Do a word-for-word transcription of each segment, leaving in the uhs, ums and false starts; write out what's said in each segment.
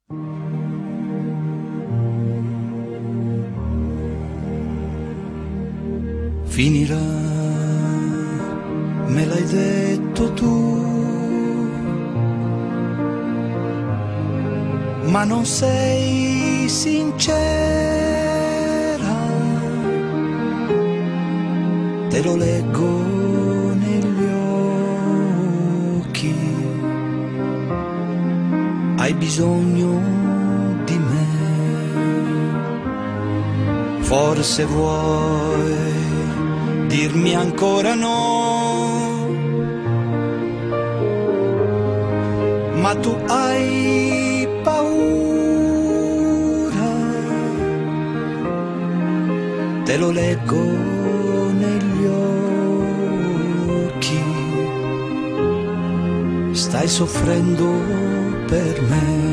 Finirà, me l'hai detto tu, ma non sei sincera, te lo leggo negli occhi, hai bisogno di me, forse vuoi dirmi ancora no, ma tu hai paura, te lo leggo negli occhi, stai soffrendo per me,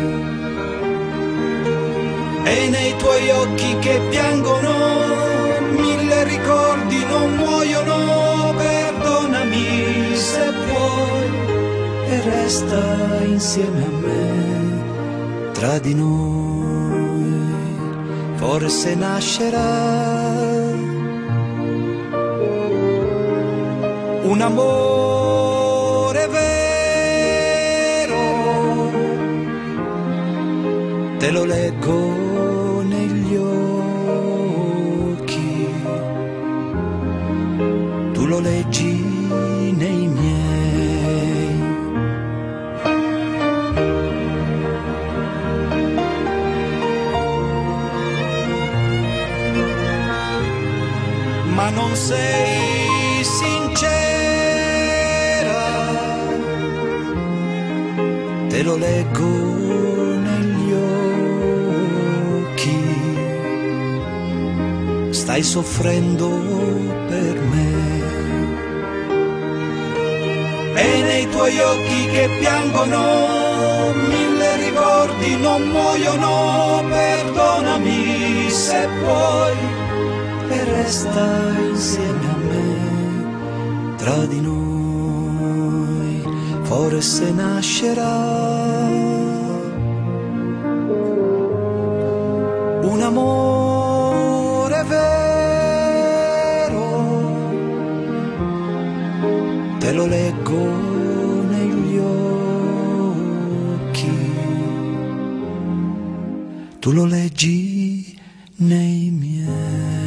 e nei tuoi occhi che piangono mille ricordi non muoiono, perdonami se vuoi e resta insieme a me, tra di noi forse nascerà un amore vero, te lo leggo negli occhi, tu lo leggi nei miei. Ma non sei sincera, te lo leggo negli occhi, stai soffrendo per me, e nei tuoi occhi che piangono mille ricordi non muoiono, perdonami se puoi e resta insieme a me, tra di noi forse nascerà un amore vero, te lo leggo negli occhi, tu lo leggi nei miei.